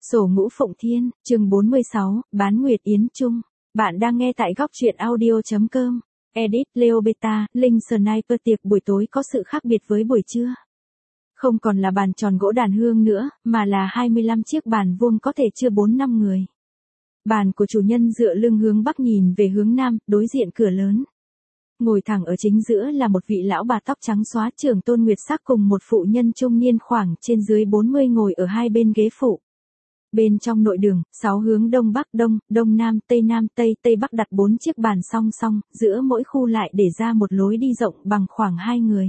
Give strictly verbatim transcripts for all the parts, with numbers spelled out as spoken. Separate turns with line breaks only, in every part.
Sổ Ngũ Phụng Thiên, chương bốn mươi sáu, Bán Nguyệt Yến Trung. Bạn đang nghe tại góc truyện audio chấm com. Edit Leo Beta, Linh Sniper. Tiệc buổi tối có sự khác biệt với buổi trưa. Không còn là bàn tròn gỗ đàn hương nữa, mà là hai mươi lăm chiếc bàn vuông có thể chứa bốn năm người. Bàn của chủ nhân dựa lưng hướng bắc nhìn về hướng nam, đối diện cửa lớn. Ngồi thẳng ở chính giữa là một vị lão bà tóc trắng xóa Trưởng Tôn Nguyệt Sắc cùng một phụ nhân trung niên khoảng trên dưới bốn mươi ngồi ở hai bên ghế phụ. Bên trong nội đường, sáu hướng đông bắc đông, đông nam, tây nam, tây, tây bắc đặt bốn chiếc bàn song song, giữa mỗi khu lại để ra một lối đi rộng bằng khoảng hai người.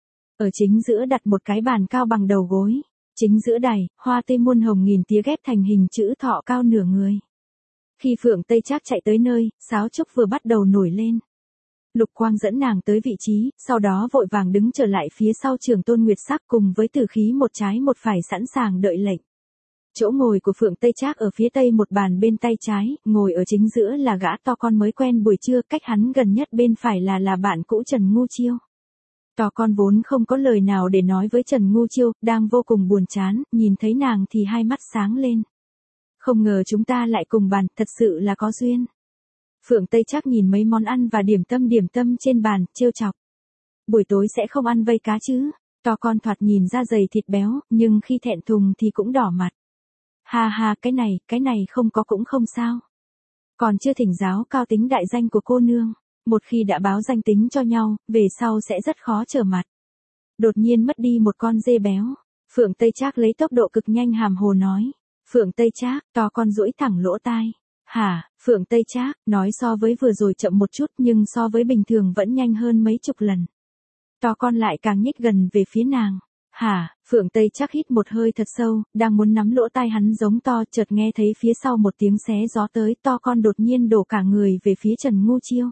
Ở chính giữa đặt một cái bàn cao bằng đầu gối. Chính giữa đài, hoa tây muôn hồng nghìn tía ghép thành hình chữ thọ cao nửa người. Khi Phượng Tây Trác chạy tới nơi, sáo trúc vừa bắt đầu nổi lên. Lục Quang dẫn nàng tới vị trí, sau đó vội vàng đứng trở lại phía sau Trưởng Tôn Nguyệt Sắc cùng với tử khí một trái một phải sẵn sàng đợi lệnh. Chỗ ngồi của Phượng Tây Trác ở phía tây một bàn bên tay trái, ngồi ở chính giữa là gã to con mới quen buổi trưa, cách hắn gần nhất bên phải là là bạn cũ Trần Ngu Chiêu. To con vốn không có lời nào để nói với Trần Ngu Chiêu, đang vô cùng buồn chán, nhìn thấy nàng thì hai mắt sáng lên. Không ngờ chúng ta lại cùng bàn, thật sự là có duyên. Phượng Tây Trác nhìn mấy món ăn và điểm tâm điểm tâm trên bàn, trêu chọc. Buổi tối sẽ không ăn vây cá chứ? To con thoạt nhìn ra dày thịt béo, nhưng khi thẹn thùng thì cũng đỏ mặt. Ha ha, cái này, cái này không có cũng không sao. Còn chưa thỉnh giáo cao tính đại danh của cô nương. Một khi đã báo danh tính cho nhau, về sau sẽ rất khó trở mặt. Đột nhiên mất đi một con dê béo. Phượng Tây Trác lấy tốc độ cực nhanh hàm hồ nói. Phượng Tây Trác, to con duỗi thẳng lỗ tai. Hả, Phượng Tây Trác, nói so với vừa rồi chậm một chút nhưng so với bình thường vẫn nhanh hơn mấy chục lần. To con lại càng nhích gần về phía nàng. Hả, Phượng Tây Trác hít một hơi thật sâu, đang muốn nắm lỗ tai hắn giống to, chợt nghe thấy phía sau một tiếng xé gió tới, to con đột nhiên đổ cả người về phía Trần Ngu Chiêu.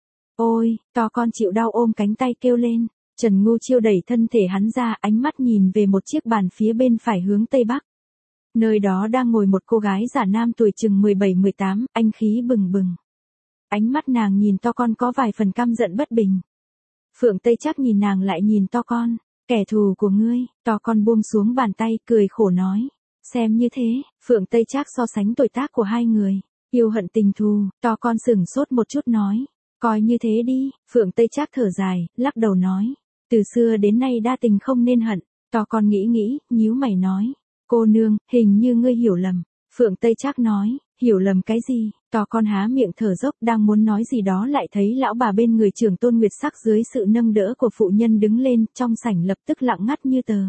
Ôi, to con chịu đau ôm cánh tay kêu lên. Trần Ngu Chiêu đẩy thân thể hắn ra, ánh mắt nhìn về một chiếc bàn phía bên phải hướng tây bắc. Nơi đó đang ngồi một cô gái giả nam tuổi chừng mười bảy mười tám, anh khí bừng bừng. Ánh mắt nàng nhìn to con có vài phần căm giận bất bình. Phượng Tây Trác nhìn nàng lại nhìn to con. Kẻ thù của ngươi, to con buông xuống bàn tay, cười khổ nói. Xem như thế, Phượng Tây Trác so sánh tuổi tác của hai người. Yêu hận tình thù, to con sửng sốt một chút nói. Coi như thế đi, Phượng Tây Trác thở dài, lắc đầu nói. Từ xưa đến nay đa tình không nên hận, to con nghĩ nghĩ, nhíu mày nói. Cô nương, hình như ngươi hiểu lầm. Phượng Tây Trác nói, hiểu lầm cái gì? To con há miệng thở dốc đang muốn nói gì đó lại thấy lão bà bên người Trưởng Tôn Nguyệt Sắc dưới sự nâng đỡ của phụ nhân đứng lên, trong sảnh lập tức lặng ngắt như tờ.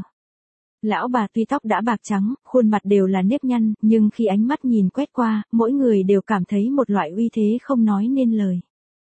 Lão bà tuy tóc đã bạc trắng, khuôn mặt đều là nếp nhăn, nhưng khi ánh mắt nhìn quét qua, mỗi người đều cảm thấy một loại uy thế không nói nên lời.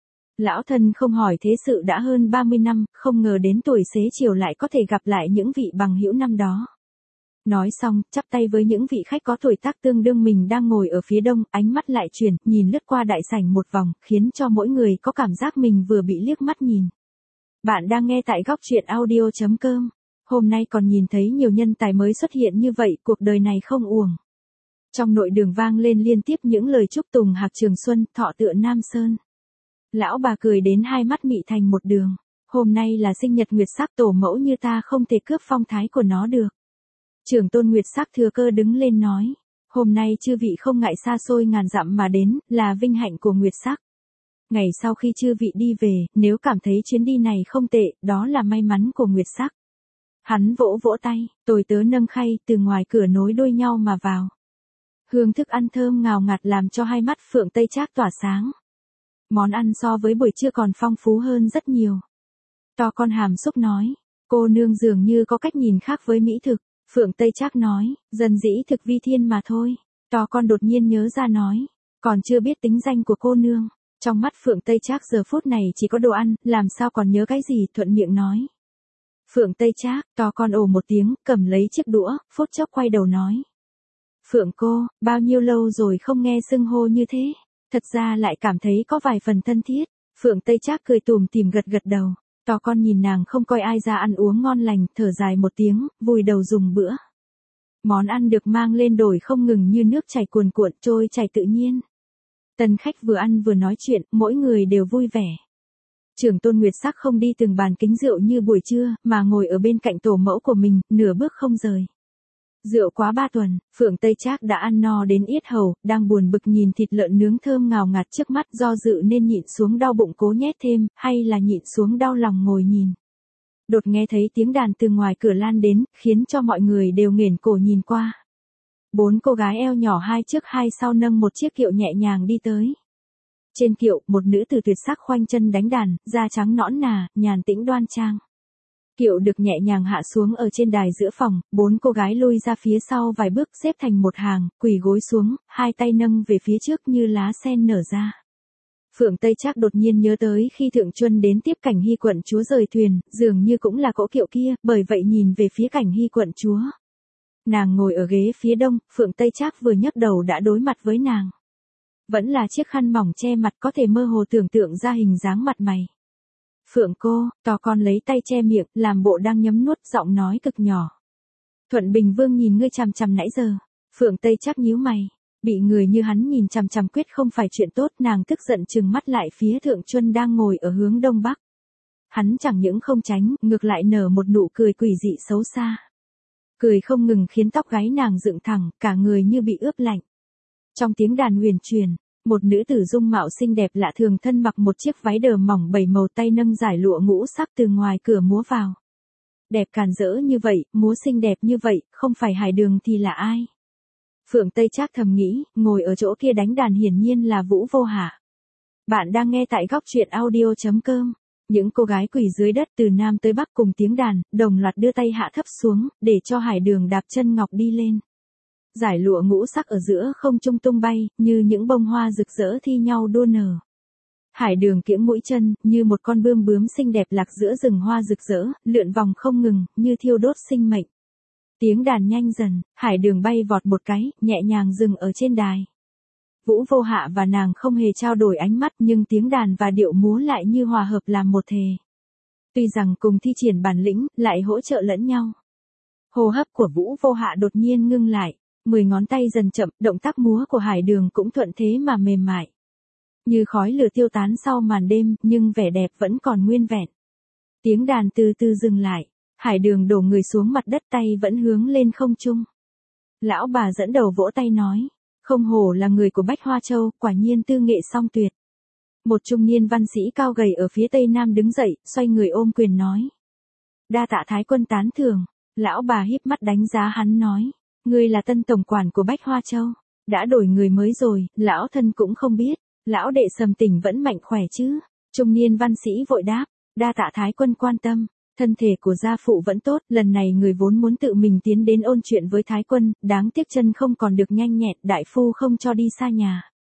Lão thân không hỏi thế sự đã hơn ba mươi năm, không ngờ đến tuổi xế chiều lại có thể gặp lại những vị bằng hữu năm đó. Nói xong, chắp tay với những vị khách có tuổi tác tương đương mình đang ngồi ở phía đông, ánh mắt lại chuyển, nhìn lướt qua đại sảnh một vòng, khiến cho mỗi người có cảm giác mình vừa bị liếc mắt nhìn. Bạn đang nghe tại góc truyện audio chấm com. Hôm nay còn nhìn thấy nhiều nhân tài mới xuất hiện như vậy, cuộc đời này không uổng. Trong nội đường vang lên liên tiếp những lời chúc tùng hạc trường xuân, thọ tựa Nam Sơn. Lão bà cười đến hai mắt mị thành một đường. Hôm nay là sinh nhật Nguyệt Sắc, tổ mẫu như ta không thể cướp phong thái của nó được. Trưởng Tôn Nguyệt Sắc thừa cơ đứng lên nói. Hôm nay chư vị không ngại xa xôi ngàn dặm mà đến, là vinh hạnh của Nguyệt Sắc. Ngày sau khi chư vị đi về, nếu cảm thấy chuyến đi này không tệ, đó là may mắn của Nguyệt Sắc. Hắn vỗ vỗ tay, tôi tớ nâng khay, từ ngoài cửa nối đuôi nhau mà vào. Hương thức ăn thơm ngào ngạt làm cho hai mắt Phượng Tây Trác tỏa sáng. Món ăn so với buổi trưa còn phong phú hơn rất nhiều. To con hàm xúc nói, cô nương dường như có cách nhìn khác với mỹ thực. Phượng Tây Trác nói, dân dĩ thực vi thiên mà thôi. To con đột nhiên nhớ ra nói, còn chưa biết tính danh của cô nương. Trong mắt Phượng Tây Trác giờ phút này chỉ có đồ ăn, làm sao còn nhớ cái gì, thuận miệng nói. Phượng Tây Trác, to con ồ một tiếng, cầm lấy chiếc đũa, phút chốc quay đầu nói. Phượng cô, bao nhiêu lâu rồi không nghe xưng hô như thế, thật ra lại cảm thấy có vài phần thân thiết. Phượng Tây Trác cười tủm tỉm gật gật đầu. To con nhìn nàng không coi ai ra ăn uống ngon lành, thở dài một tiếng, vùi đầu dùng bữa. Món ăn được mang lên đổi không ngừng như nước chảy cuồn cuộn, trôi chảy tự nhiên. Tân khách vừa ăn vừa nói chuyện, mỗi người đều vui vẻ. Trưởng Tôn Nguyệt Sắc không đi từng bàn kính rượu như buổi trưa, mà ngồi ở bên cạnh tổ mẫu của mình, nửa bước không rời. Rượu quá ba tuần, Phượng Tây Trác đã ăn no đến yết hầu, đang buồn bực nhìn thịt lợn nướng thơm ngào ngạt trước mắt, do dự nên nhịn xuống đau bụng cố nhét thêm, hay là nhịn xuống đau lòng ngồi nhìn. Đột nghe thấy tiếng đàn từ ngoài cửa lan đến, khiến cho mọi người đều nghển cổ nhìn qua. Bốn cô gái eo nhỏ hai trước hai sau nâng một chiếc kiệu nhẹ nhàng đi tới. Trên kiệu, một nữ tử tuyệt sắc khoanh chân đánh đàn, da trắng nõn nà, nhàn tĩnh đoan trang. Kiệu được nhẹ nhàng hạ xuống ở trên đài giữa phòng, bốn cô gái lui ra phía sau vài bước xếp thành một hàng, quỳ gối xuống, hai tay nâng về phía trước như lá sen nở ra. Phượng Tây Trác đột nhiên nhớ tới khi Thượng Chuân đến tiếp Cảnh Hy quận chúa rời thuyền, dường như cũng là cỗ kiệu kia, bởi vậy nhìn về phía Cảnh Hy quận chúa. Nàng ngồi ở ghế phía đông, Phượng Tây Trác vừa nhấc đầu đã đối mặt với nàng. Vẫn là chiếc khăn mỏng che mặt, có thể mơ hồ tưởng tượng ra hình dáng mặt mày. Phượng cô, to con lấy tay che miệng, làm bộ đang nhấm nuốt, giọng nói cực nhỏ. Thuận Bình Vương nhìn ngươi chằm chằm nãy giờ. Phượng Tây Trác nhíu mày. Bị người như hắn nhìn chằm chằm quyết không phải chuyện tốt, nàng tức giận trừng mắt lại phía Thượng Chuân đang ngồi ở hướng đông bắc. Hắn chẳng những không tránh, ngược lại nở một nụ cười quỷ dị xấu xa. Cười không ngừng khiến tóc gáy nàng dựng thẳng, cả người như bị ướp lạnh. Trong tiếng đàn huyền truyền, một nữ tử dung mạo xinh đẹp lạ thường thân mặc một chiếc váy đờ mỏng bảy màu, tay nâng dải lụa ngũ sắc từ ngoài cửa múa vào. Đẹp càn rỡ như vậy, múa xinh đẹp như vậy, không phải Hải Đường thì là ai? Phượng Tây Trác thầm nghĩ, ngồi ở chỗ kia đánh đàn hiển nhiên là Vũ Vô Hạ. Bạn đang nghe tại góc truyện audio chấm com. Những cô gái quỳ dưới đất từ nam tới bắc cùng tiếng đàn, đồng loạt đưa tay hạ thấp xuống, để cho Hải Đường đạp chân ngọc đi lên. Dải lụa ngũ sắc ở giữa không trung tung bay, như những bông hoa rực rỡ thi nhau đua nở. Hải Đường kiễng mũi chân, như một con bươm bướm xinh đẹp lạc giữa rừng hoa rực rỡ, lượn vòng không ngừng, như thiêu đốt sinh mệnh. Tiếng đàn nhanh dần, Hải Đường bay vọt một cái, nhẹ nhàng dừng ở trên đài. Vũ Vô Hạ và nàng không hề trao đổi ánh mắt, nhưng tiếng đàn và điệu múa lại như hòa hợp làm một thể. Tuy rằng cùng thi triển bản lĩnh, lại hỗ trợ lẫn nhau. Hô hấp của Vũ Vô Hạ đột nhiên ngưng lại, mười ngón tay dần chậm, động tác múa của Hải Đường cũng thuận thế mà mềm mại. Như khói lửa tiêu tán sau màn đêm, nhưng vẻ đẹp vẫn còn nguyên vẹn. Tiếng đàn từ từ dừng lại, Hải Đường đổ người xuống mặt đất, tay vẫn hướng lên không trung. Lão bà dẫn đầu vỗ tay nói, không hổ là người của Bách Hoa Châu, quả nhiên tư nghệ song tuyệt. Một trung niên văn sĩ cao gầy ở phía tây nam đứng dậy, xoay người ôm quyền nói. Đa tạ Thái quân tán thưởng. Lão bà híp mắt đánh giá hắn nói, ngươi là tân tổng quản của Bách Hoa Châu, đã đổi người mới rồi, lão thân cũng không biết. Lão đệ Sầm Tỉnh vẫn mạnh khỏe chứ? Trung niên văn sĩ vội đáp, đa tạ Thái quân quan tâm. Thân thể của gia phụ vẫn tốt, lần này người vốn muốn tự mình tiến đến ôn chuyện với Thái quân, đáng tiếc chân không còn được nhanh nhẹn, đại phu không cho đi xa nhà.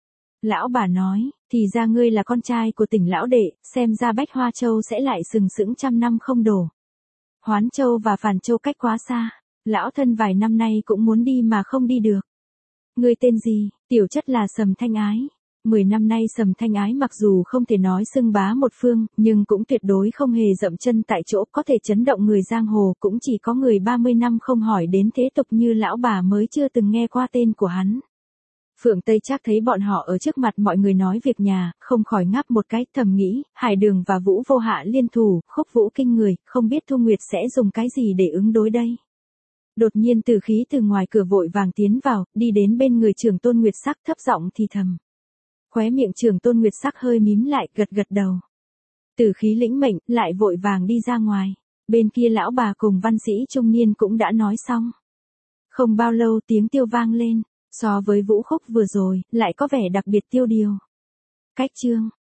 Lão bà nói, thì ra ngươi là con trai của Tỉnh lão đệ, xem ra Bách Hoa Châu sẽ lại sừng sững trăm năm không đổ. Hoán Châu và Phàn Châu cách quá xa, lão thân vài năm nay cũng muốn đi mà không đi được. Ngươi tên gì? Tiểu chất là Sầm Thanh Ái. Mười năm nay Sầm Thanh Ái mặc dù không thể nói xưng bá một phương, nhưng cũng tuyệt đối không hề dậm chân tại chỗ, có thể chấn động người giang hồ, cũng chỉ có người ba mươi năm không hỏi đến thế tục như lão bà mới chưa từng nghe qua tên của hắn. Phượng Tây Trác thấy bọn họ ở trước mặt mọi người nói việc nhà, không khỏi ngáp một cái, thầm nghĩ, Hải Đường và Vũ Vô Hạ liên thủ, khúc vũ kinh người, không biết Thu Nguyệt sẽ dùng cái gì để ứng đối đây. Đột nhiên Tử Khí từ ngoài cửa vội vàng tiến vào, đi đến bên người Trưởng Tôn Nguyệt Sắc, thấp giọng thì thầm. Khóe miệng Trưởng Tôn Nguyệt Sắc hơi mím lại, gật gật đầu. Tử Khí lĩnh mệnh, lại vội vàng đi ra ngoài. Bên kia lão bà cùng văn sĩ trung niên cũng đã nói xong. Không bao lâu tiếng tiêu vang lên, so với vũ khúc vừa rồi, lại có vẻ đặc biệt tiêu điều. Cách chương